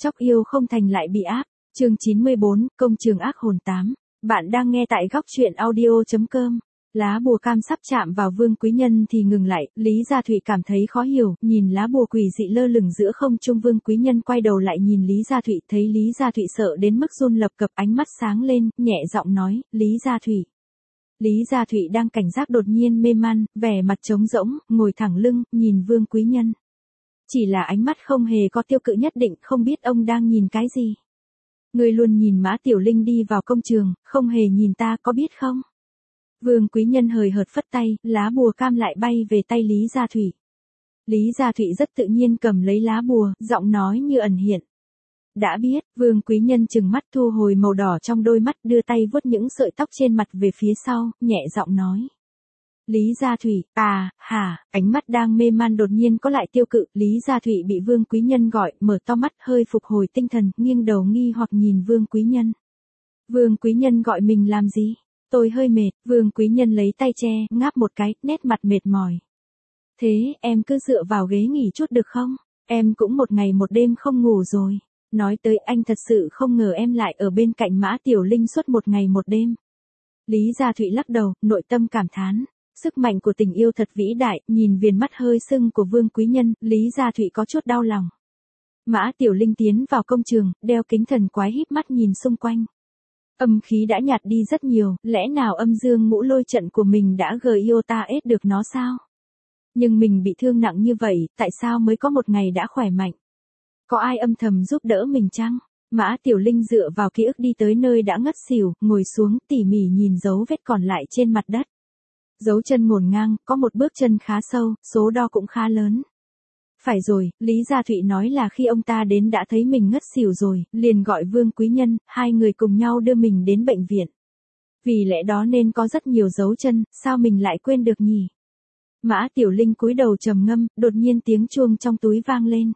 Chóc yêu không thành lại bị áp. Chương 94, công trường ác hồn 8. Bạn đang nghe tại góc truyện audio.com. Lá bùa cam sắp chạm vào Vương Quý Nhân thì ngừng lại, Lý Gia Thụy cảm thấy khó hiểu, nhìn lá bùa quỷ dị lơ lửng giữa không trung. Vương Quý Nhân quay đầu lại nhìn Lý Gia Thụy, thấy Lý Gia Thụy sợ đến mức run lập cập, ánh mắt sáng lên, nhẹ giọng nói, Lý Gia Thụy. Lý Gia Thụy đang cảnh giác đột nhiên mê man, vẻ mặt trống rỗng, ngồi thẳng lưng, nhìn Vương Quý Nhân. Chỉ là ánh mắt không hề có tiêu cự nhất định, không biết ông đang nhìn cái gì. Người luôn nhìn Mã Tiểu Linh đi vào công trường, không hề nhìn ta, có biết không? Vương Quý Nhân hời hợt phất tay, lá bùa cam lại bay về tay Lý Gia Thụy. Lý Gia Thụy rất tự nhiên cầm lấy lá bùa, giọng nói như ẩn hiện. Đã biết, Vương Quý Nhân trừng mắt thu hồi màu đỏ trong đôi mắt, đưa tay vuốt những sợi tóc trên mặt về phía sau, nhẹ giọng nói. Lý Gia Thụy, ánh mắt đang mê man đột nhiên có lại tiêu cự, Lý Gia Thụy bị Vương Quý Nhân gọi, mở to mắt hơi phục hồi tinh thần, nghiêng đầu nghi hoặc nhìn Vương Quý Nhân. Vương Quý Nhân gọi mình làm gì? Tôi hơi mệt, Vương Quý Nhân lấy tay che, ngáp một cái, nét mặt mệt mỏi. Thế, em cứ dựa vào ghế nghỉ chút được không? Em cũng một ngày một đêm không ngủ rồi. Nói tới anh thật sự không ngờ em lại ở bên cạnh Mã Tiểu Linh suốt một ngày một đêm. Lý Gia Thụy lắc đầu, nội tâm cảm thán. Sức mạnh của tình yêu thật vĩ đại, nhìn viền mắt hơi sưng của Vương Quý Nhân, Lý Gia Thụy có chút đau lòng. Mã Tiểu Linh tiến vào công trường, đeo kính thần quái híp mắt nhìn xung quanh. Âm khí đã nhạt đi rất nhiều, lẽ nào âm dương ngũ lôi trận của mình đã GIOTA được nó sao? Nhưng mình bị thương nặng như vậy, tại sao mới có một ngày đã khỏe mạnh? Có ai âm thầm giúp đỡ mình chăng? Mã Tiểu Linh dựa vào ký ức đi tới nơi đã ngất xỉu, ngồi xuống tỉ mỉ nhìn dấu vết còn lại trên mặt đất. Dấu chân ngổn ngang, có một bước chân khá sâu, số đo cũng khá lớn. Phải rồi, Lý Gia Thụy nói là khi ông ta đến đã thấy mình ngất xỉu rồi, liền gọi Vương Quý Nhân, hai người cùng nhau đưa mình đến bệnh viện. Vì lẽ đó nên có rất nhiều dấu chân, sao mình lại quên được nhỉ? Mã Tiểu Linh cúi đầu trầm ngâm, đột nhiên tiếng chuông trong túi vang lên.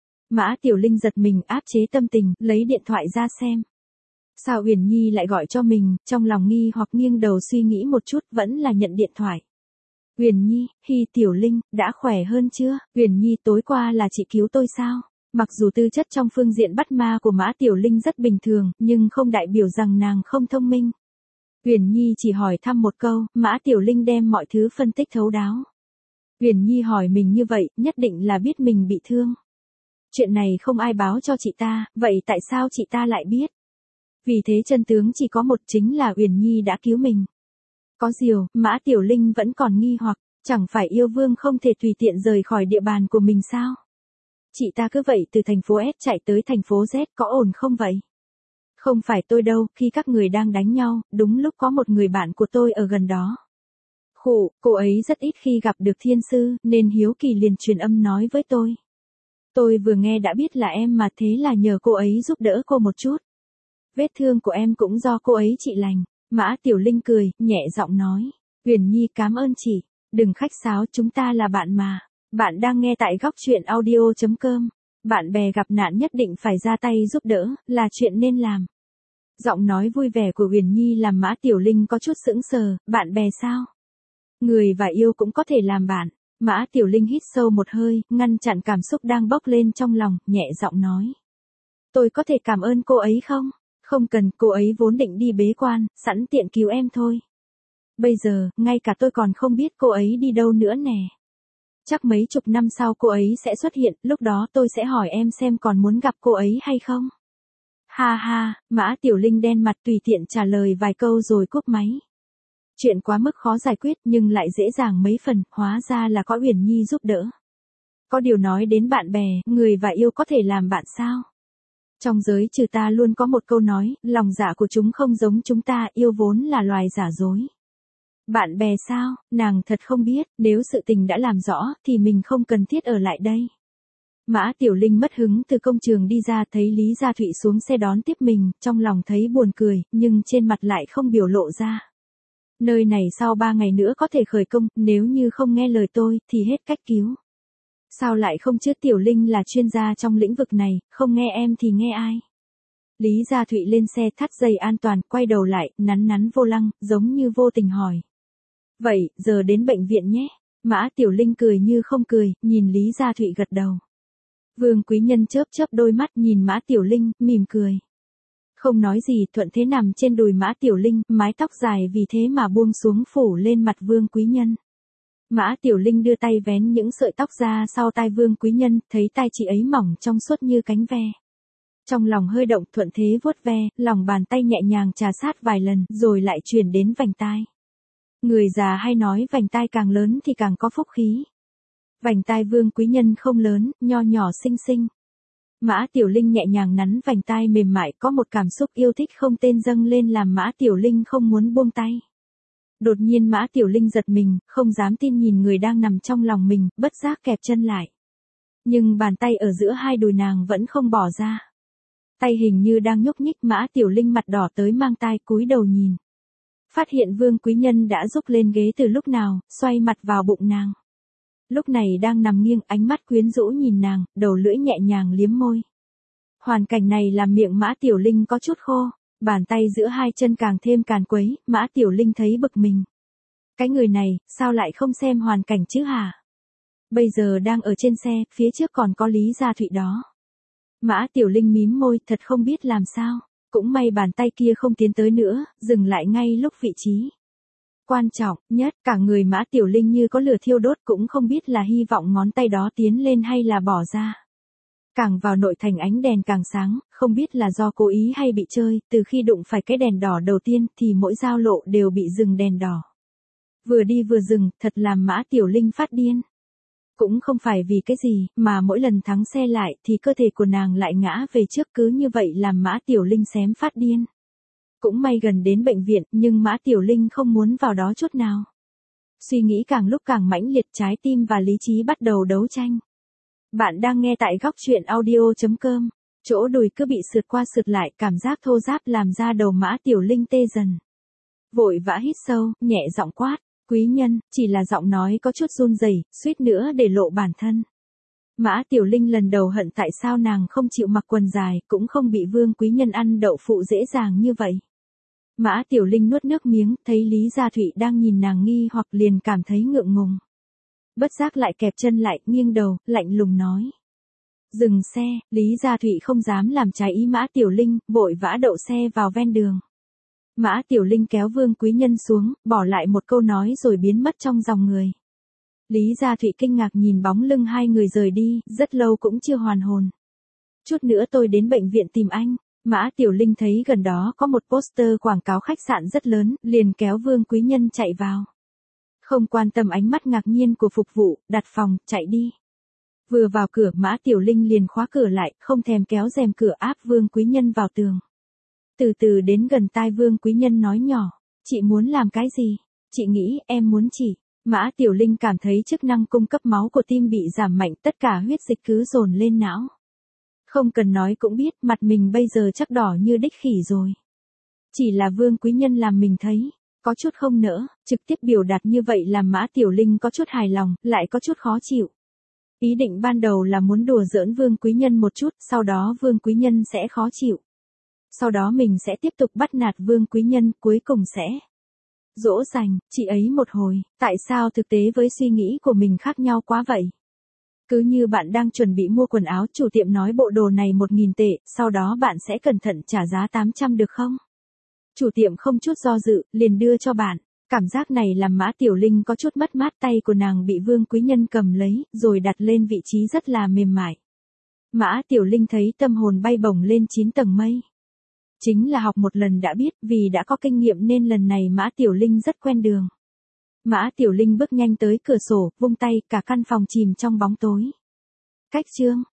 Mã Tiểu Linh giật mình, áp chế tâm tình, lấy điện thoại ra xem. Sao Uyển Nhi lại gọi cho mình, trong lòng nghi hoặc nghiêng đầu suy nghĩ một chút, vẫn là nhận điện thoại. Uyển Nhi, Tiểu Linh, đã khỏe hơn chưa? Uyển Nhi, tối qua là chị cứu tôi sao? Mặc dù tư chất trong phương diện bắt ma của Mã Tiểu Linh rất bình thường, nhưng không đại biểu rằng nàng không thông minh. Uyển Nhi chỉ hỏi thăm một câu, Mã Tiểu Linh đem mọi thứ phân tích thấu đáo. Uyển Nhi hỏi mình như vậy, nhất định là biết mình bị thương. Chuyện này không ai báo cho chị ta, vậy tại sao chị ta lại biết? Vì thế chân tướng chỉ có một, chính là Uyển Nhi đã cứu mình. Có điều, Mã Tiểu Linh vẫn còn nghi hoặc, chẳng phải yêu vương không thể tùy tiện rời khỏi địa bàn của mình sao? Chị ta cứ vậy từ thành phố S chạy tới thành phố Z, có ổn không vậy? Không phải tôi đâu, khi các người đang đánh nhau, đúng lúc có một người bạn của tôi ở gần đó. Cô ấy rất ít khi gặp được thiên sư, nên hiếu kỳ liền truyền âm nói với tôi. Tôi vừa nghe đã biết là em mà, thế là nhờ cô ấy giúp đỡ cô một chút. Vết thương của em cũng do cô ấy trị lành. Mã Tiểu Linh cười, nhẹ giọng nói. Uyển Nhi, cảm ơn chị. Đừng khách sáo, chúng ta là bạn mà. Bạn đang nghe tại góc truyện audio.com. Bạn bè gặp nạn nhất định phải ra tay giúp đỡ, là chuyện nên làm. Giọng nói vui vẻ của Uyển Nhi làm Mã Tiểu Linh có chút sững sờ, bạn bè sao? Người và yêu cũng có thể làm bạn. Mã Tiểu Linh hít sâu một hơi, ngăn chặn cảm xúc đang bốc lên trong lòng, nhẹ giọng nói. Tôi có thể cảm ơn cô ấy không? Không cần, cô ấy vốn định đi bế quan, sẵn tiện cứu em thôi. Bây giờ, ngay cả tôi còn không biết cô ấy đi đâu nữa nè. Chắc mấy chục năm sau cô ấy sẽ xuất hiện, lúc đó tôi sẽ hỏi em xem còn muốn gặp cô ấy hay không. Mã Tiểu Linh đen mặt tùy tiện trả lời vài câu rồi cúp máy. Chuyện quá mức khó giải quyết nhưng lại dễ dàng mấy phần, hóa ra là có Uyển Nhi giúp đỡ. Có điều nói đến bạn bè, người và yêu có thể làm bạn sao? Trong giới trừ ta luôn có một câu nói, lòng dạ của chúng không giống chúng ta, yêu vốn là loài giả dối. Bạn bè sao, nàng thật không biết, nếu sự tình đã làm rõ, thì mình không cần thiết ở lại đây. Mã Tiểu Linh mất hứng từ công trường đi ra, thấy Lý Gia Thụy xuống xe đón tiếp mình, trong lòng thấy buồn cười, nhưng trên mặt lại không biểu lộ ra. Nơi này sau 3 ngày nữa có thể khởi công, nếu như không nghe lời tôi, thì hết cách cứu. Sao lại không chứ, Tiểu Linh là chuyên gia trong lĩnh vực này, không nghe em thì nghe ai? Lý Gia Thụy lên xe thắt dây an toàn, quay đầu lại, nắn vô lăng, giống như vô tình hỏi. Vậy, giờ đến bệnh viện nhé. Mã Tiểu Linh cười như không cười, nhìn Lý Gia Thụy gật đầu. Vương Quý Nhân chớp chớp đôi mắt nhìn Mã Tiểu Linh, mỉm cười. Không nói gì, thuận thế nằm trên đùi Mã Tiểu Linh, mái tóc dài vì thế mà buông xuống phủ lên mặt Vương Quý Nhân. Mã Tiểu Linh đưa tay vén những sợi tóc ra sau tai Vương Quý Nhân, thấy tai chị ấy mỏng trong suốt như cánh ve. Trong lòng hơi động, thuận thế vuốt ve, lòng bàn tay nhẹ nhàng trà sát vài lần, rồi lại chuyển đến vành tai. Người già hay nói vành tai càng lớn thì càng có phúc khí. Vành tai Vương Quý Nhân không lớn, nho nhỏ xinh xinh. Mã Tiểu Linh nhẹ nhàng nắn vành tai mềm mại, có một cảm xúc yêu thích không tên dâng lên làm Mã Tiểu Linh không muốn buông tay. Đột nhiên Mã Tiểu Linh giật mình, không dám tin nhìn người đang nằm trong lòng mình, bất giác kẹp chân lại. Nhưng bàn tay ở giữa hai đùi nàng vẫn không bỏ ra. Tay hình như đang nhúc nhích, Mã Tiểu Linh mặt đỏ tới mang tai cúi đầu nhìn. Phát hiện Vương Quý Nhân đã rúc lên ghế từ lúc nào, xoay mặt vào bụng nàng. Lúc này đang nằm nghiêng, ánh mắt quyến rũ nhìn nàng, đầu lưỡi nhẹ nhàng liếm môi. Hoàn cảnh này làm miệng Mã Tiểu Linh có chút khô, bàn tay giữa hai chân càng thêm càn quấy, Mã Tiểu Linh thấy bực mình. Cái người này, sao lại không xem hoàn cảnh chứ hả? Bây giờ đang ở trên xe, phía trước còn có Lý Gia Thụy đó. Mã Tiểu Linh mím môi, thật không biết làm sao. Cũng may bàn tay kia không tiến tới nữa, dừng lại ngay lúc vị trí. Quan trọng nhất, cả người Mã Tiểu Linh như có lửa thiêu đốt, cũng không biết là hy vọng ngón tay đó tiến lên hay là bỏ ra. Càng vào nội thành ánh đèn càng sáng, không biết là do cố ý hay bị chơi, từ khi đụng phải cái đèn đỏ đầu tiên thì mỗi giao lộ đều bị dừng đèn đỏ. Vừa đi vừa dừng, thật làm Mã Tiểu Linh phát điên. Cũng không phải vì cái gì, mà mỗi lần thắng xe lại thì cơ thể của nàng lại ngã về trước, cứ như vậy làm Mã Tiểu Linh xém phát điên. Cũng may gần đến bệnh viện, nhưng Mã Tiểu Linh không muốn vào đó chút nào. Suy nghĩ càng lúc càng mãnh liệt, trái tim và lý trí bắt đầu đấu tranh. Bạn đang nghe tại góc truyện audio.com. Chỗ đùi cứ bị sượt qua sượt lại, cảm giác thô ráp làm ra đầu Mã Tiểu Linh tê dần. Vội vã hít sâu, nhẹ giọng quát. Quý Nhân, chỉ là giọng nói có chút run rẩy, suýt nữa để lộ bản thân. Mã Tiểu Linh lần đầu hận tại sao nàng không chịu mặc quần dài, cũng không bị Vương Quý Nhân ăn đậu phụ dễ dàng như vậy. Mã Tiểu Linh nuốt nước miếng, thấy Lý Gia Thụy đang nhìn nàng nghi hoặc liền cảm thấy ngượng ngùng. Bất giác lại kẹp chân lại, nghiêng đầu, lạnh lùng nói. Dừng xe, Lý Gia Thụy không dám làm trái ý Mã Tiểu Linh, vội vã đậu xe vào ven đường. Mã Tiểu Linh kéo Vương Quý Nhân xuống, bỏ lại một câu nói rồi biến mất trong dòng người. Lý Gia Thụy kinh ngạc nhìn bóng lưng hai người rời đi, rất lâu cũng chưa hoàn hồn. Chút nữa tôi đến bệnh viện tìm anh. Mã Tiểu Linh thấy gần đó có một poster quảng cáo khách sạn rất lớn, liền kéo Vương Quý Nhân chạy vào. Không quan tâm ánh mắt ngạc nhiên của phục vụ, đặt phòng, chạy đi. Vừa vào cửa, Mã Tiểu Linh liền khóa cửa lại, không thèm kéo rèm cửa, áp Vương Quý Nhân vào tường. Từ từ đến gần tai Vương Quý Nhân nói nhỏ, chị muốn làm cái gì? Chị nghĩ em muốn chỉ. Mã Tiểu Linh cảm thấy chức năng cung cấp máu của tim bị giảm mạnh, tất cả huyết dịch cứ dồn lên não. Không cần nói cũng biết, mặt mình bây giờ chắc đỏ như đích khỉ rồi. Chỉ là Vương Quý Nhân làm mình thấy, có chút không nỡ, trực tiếp biểu đạt như vậy làm Mã Tiểu Linh có chút hài lòng, lại có chút khó chịu. Ý định ban đầu là muốn đùa giỡn Vương Quý Nhân một chút, sau đó Vương Quý Nhân sẽ khó chịu. Sau đó mình sẽ tiếp tục bắt nạt Vương Quý Nhân, cuối cùng sẽ dỗ dành chị ấy một hồi. Tại sao thực tế với suy nghĩ của mình khác nhau quá vậy? Cứ như bạn đang chuẩn bị mua quần áo, chủ tiệm nói bộ đồ này 1.000 tệ, sau đó bạn sẽ cẩn thận trả giá 800 được không? Chủ tiệm không chút do dự, liền đưa cho bạn. Cảm giác này làm Mã Tiểu Linh có chút mất mát, tay của nàng bị Vương Quý Nhân cầm lấy, rồi đặt lên vị trí rất là mềm mại. Mã Tiểu Linh thấy tâm hồn bay bổng lên 9 tầng mây. Chính là học một lần đã biết, vì đã có kinh nghiệm nên lần này Mã Tiểu Linh rất quen đường. Mã Tiểu Linh bước nhanh tới cửa sổ, vung tay, cả căn phòng chìm trong bóng tối. Cách chương